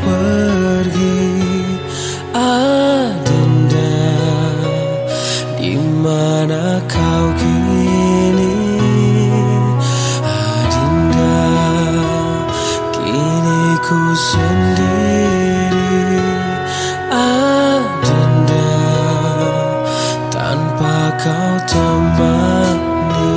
pergi, Adinda, di mana kau kini? Adinda, kini ku sendiri. Adinda, tanpa kau temani.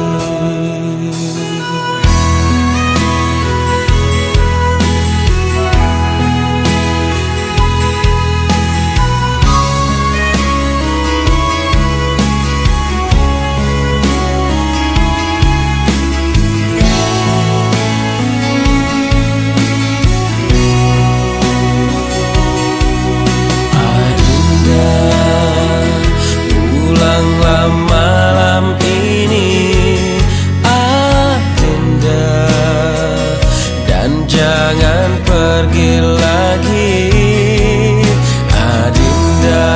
Malam ini, Adinda, dan jangan pergi lagi. Adinda,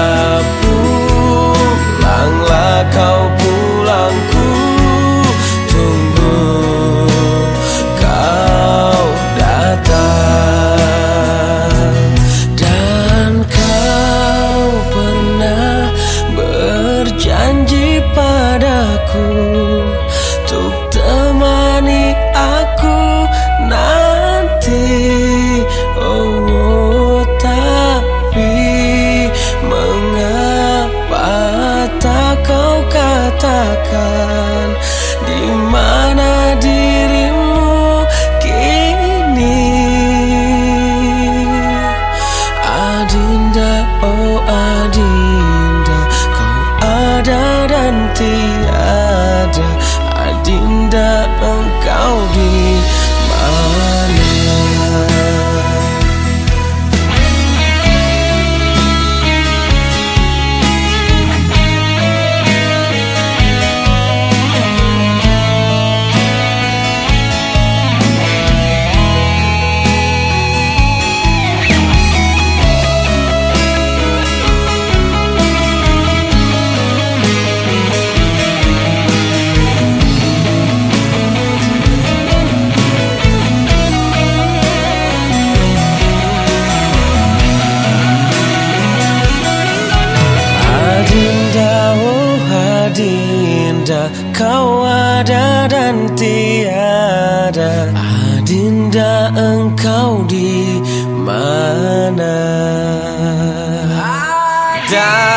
pulanglah kau, pulangku tunggu kau datang. Dan kau pernah berjanji padaku untuk temani aku nanti. Oh, tapi mengapa tak kau katakan di mana dirimu kini? Adinda, oh Adinda, ada dan tiada. Adinda, engkau di mana? Adinda, kau ada dan tiada. Adinda, engkau di mana?